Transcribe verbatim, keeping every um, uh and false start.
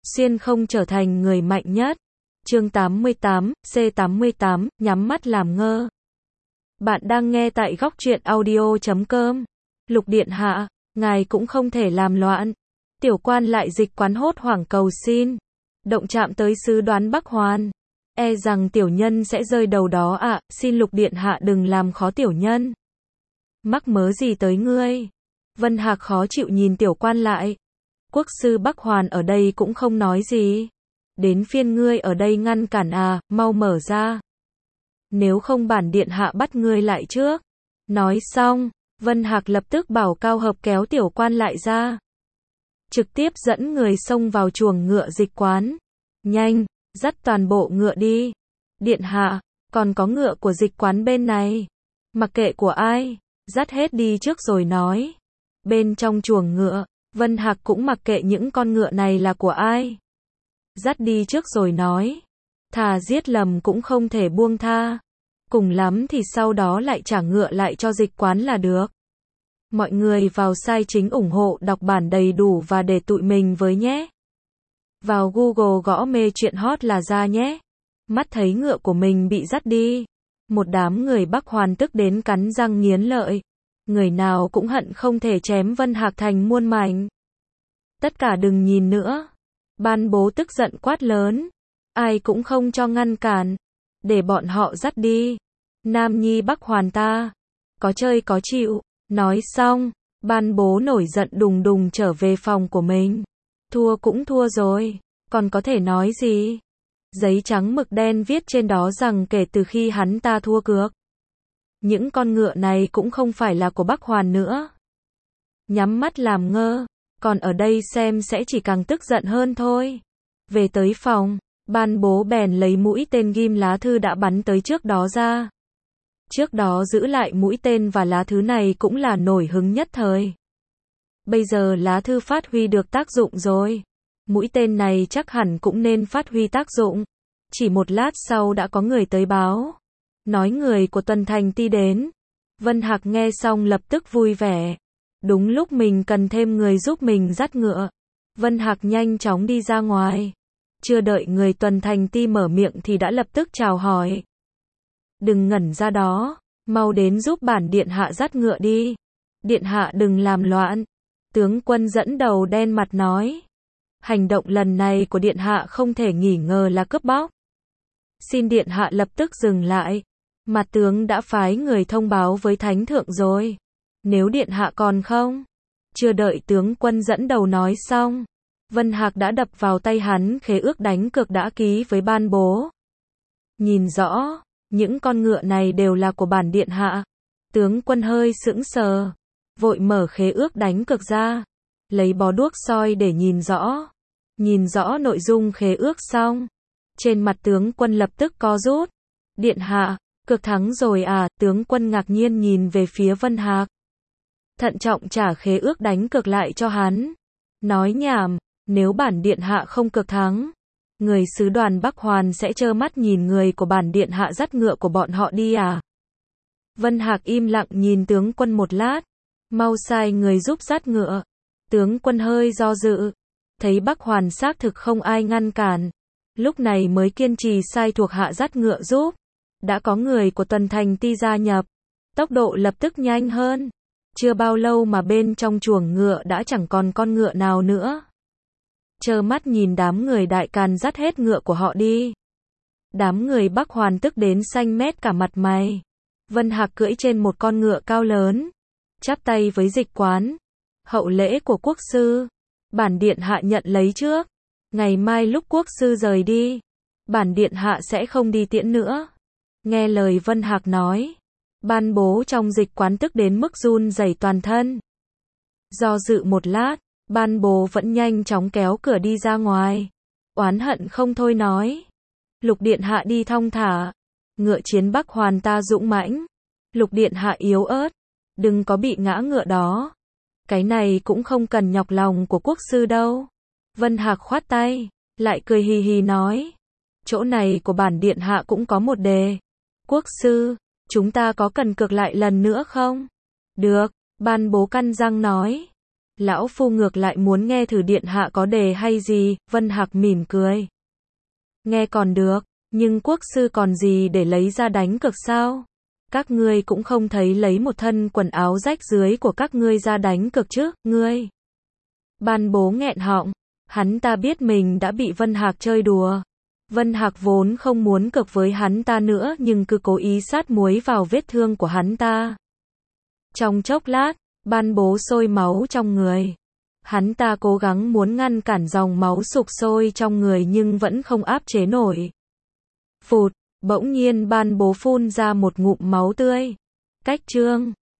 xuyên không trở thành người mạnh nhất. Chương tám mươi tám, C tám mươi tám, nhắm mắt làm ngơ. Bạn đang nghe tại góc truyện audio chấm com. Lục điện hạ, ngài cũng không thể làm loạn. Tiểu quan lại dịch quán hốt hoảng cầu xin. Động chạm tới sứ đoán Bắc Hoàn. E rằng tiểu nhân sẽ rơi đầu đó ạ, à, xin lục điện hạ đừng làm khó tiểu nhân. Mắc mớ gì tới ngươi? Vân Hạc khó chịu nhìn tiểu quan lại. Quốc sư Bắc Hoàn ở đây cũng không nói gì. Đến phiên ngươi ở đây ngăn cản à, mau mở ra. Nếu không bản điện hạ bắt ngươi lại trước. Nói xong, Vân Hạc lập tức bảo Cao Hợp kéo tiểu quan lại ra. Trực tiếp dẫn người xông vào chuồng ngựa dịch quán. Nhanh, dắt toàn bộ ngựa đi. Điện hạ, còn có ngựa của dịch quán bên này. Mặc kệ của ai, dắt hết đi trước rồi nói. Bên trong chuồng ngựa, Vân Hạc cũng mặc kệ những con ngựa này là của ai. Dắt đi trước rồi nói. Thà giết lầm cũng không thể buông tha. Cùng lắm thì sau đó lại trả ngựa lại cho dịch quán là được. Mọi người vào sai chính ủng hộ đọc bản đầy đủ và để tụi mình với nhé. Vào Google gõ mê chuyện hot là ra nhé. Mắt thấy ngựa của mình bị dắt đi. Một đám người Bắc Hoàn tức đến cắn răng nghiến lợi. Người nào cũng hận không thể chém Vân Hạc thành muôn mảnh. Tất cả đừng nhìn nữa. Ban bố tức giận quát lớn. Ai cũng không cho ngăn cản. Để bọn họ dắt đi. Nam nhi Bắc Hoàn ta. Có chơi có chịu. Nói xong, ban bố nổi giận đùng đùng trở về phòng của mình. Thua cũng thua rồi. Còn có thể nói gì? Giấy trắng mực đen viết trên đó rằng kể từ khi hắn ta thua cược. Những con ngựa này cũng không phải là của Bắc Hoàn nữa. Nhắm mắt làm ngơ. Còn ở đây xem sẽ chỉ càng tức giận hơn thôi. Về tới phòng, ban bố bèn lấy mũi tên ghim lá thư đã bắn tới trước đó ra. Trước đó giữ lại mũi tên và lá thư này cũng là nổi hứng nhất thời. Bây giờ lá thư phát huy được tác dụng rồi. Mũi tên này chắc hẳn cũng nên phát huy tác dụng. Chỉ một lát sau đã có người tới báo. Nói người của Tuần Thành Ti đến. Vân Hạc nghe xong lập tức vui vẻ. Đúng lúc mình cần thêm người giúp mình dắt ngựa. Vân Hạc nhanh chóng đi ra ngoài. Chưa đợi người Tuần Thành Ti mở miệng thì đã lập tức chào hỏi. Đừng ngẩn ra đó, mau đến giúp bản điện hạ dắt ngựa đi. Điện hạ đừng làm loạn. Tướng quân dẫn đầu đen mặt nói. Hành động lần này của điện hạ không thể nghi ngờ là cướp bóc. Xin điện hạ lập tức dừng lại. Mặt tướng đã phái người thông báo với thánh thượng rồi. Nếu điện hạ còn không. Chưa đợi tướng quân dẫn đầu nói xong. Vân Hạc đã đập vào tay hắn khế ước đánh cược đã ký với ban bố. Nhìn rõ, những con ngựa này đều là của bản điện hạ. Tướng quân hơi sững sờ. Vội mở khế ước đánh cược ra. Lấy bó đuốc soi để nhìn rõ. Nhìn rõ nội dung khế ước xong. Trên mặt tướng quân lập tức co rút. Điện hạ, cược thắng rồi à, tướng quân ngạc nhiên nhìn về phía Vân Hạc. Thận trọng trả khế ước đánh cược lại cho hắn. Nói nhảm, nếu bản điện hạ không cược thắng. Người sứ đoàn Bắc Hoàn sẽ trơ mắt nhìn người của bản điện hạ dắt ngựa của bọn họ đi à. Vân Hạc im lặng nhìn tướng quân một lát. Mau sai người giúp dắt ngựa. Tướng quân hơi do dự. Thấy Bắc Hoàn xác thực không ai ngăn cản. Lúc này mới kiên trì sai thuộc hạ dắt ngựa giúp. Đã có người của Tuần Thành Ti gia nhập. Tốc độ lập tức nhanh hơn. Chưa bao lâu mà bên trong chuồng ngựa đã chẳng còn con ngựa nào nữa. Trơ mắt nhìn đám người Đại Càn dắt hết ngựa của họ đi. Đám người Bắc Hoàn tức đến xanh mét cả mặt mày. Vân Hạc cưỡi trên một con ngựa cao lớn. Chắp tay với dịch quán. Hậu lễ của quốc sư. Bản điện hạ nhận lấy trước. Ngày mai lúc quốc sư rời đi. Bản điện hạ sẽ không đi tiễn nữa. Nghe lời Vân Hạc nói. Ban bố trong dịch quán tức đến mức run rẩy toàn thân. Do dự một lát. Ban bố vẫn nhanh chóng kéo cửa đi ra ngoài. Oán hận không thôi nói. Lục điện hạ đi thong thả. Ngựa chiến Bắc Hoàn ta dũng mãnh. Lục điện hạ yếu ớt. Đừng có bị ngã ngựa đó. Cái này cũng không cần nhọc lòng của quốc sư đâu. Vân Hạc khoát tay. Lại cười hì hì nói. Chỗ này của bản điện hạ cũng có một đề. Quốc sư, chúng ta có cần cược lại lần nữa không? Được, ban bố căn răng nói. Lão phu ngược lại muốn nghe thử điện hạ có đề hay gì, Vân Hạc mỉm cười. Nghe còn được, nhưng quốc sư còn gì để lấy ra đánh cược sao? Các ngươi cũng không thấy lấy một thân quần áo rách rưới của các ngươi ra đánh cược chứ, ngươi. Ban bố nghẹn họng, hắn ta biết mình đã bị Vân Hạc chơi đùa. Vân Hạc vốn không muốn cược với hắn ta nữa nhưng cứ cố ý sát muối vào vết thương của hắn ta. Trong chốc lát, Ban bố sôi máu trong người. Hắn ta cố gắng muốn ngăn cản dòng máu sục sôi trong người nhưng vẫn không áp chế nổi. Phụt, bỗng nhiên Ban bố phun ra một ngụm máu tươi. Cách chương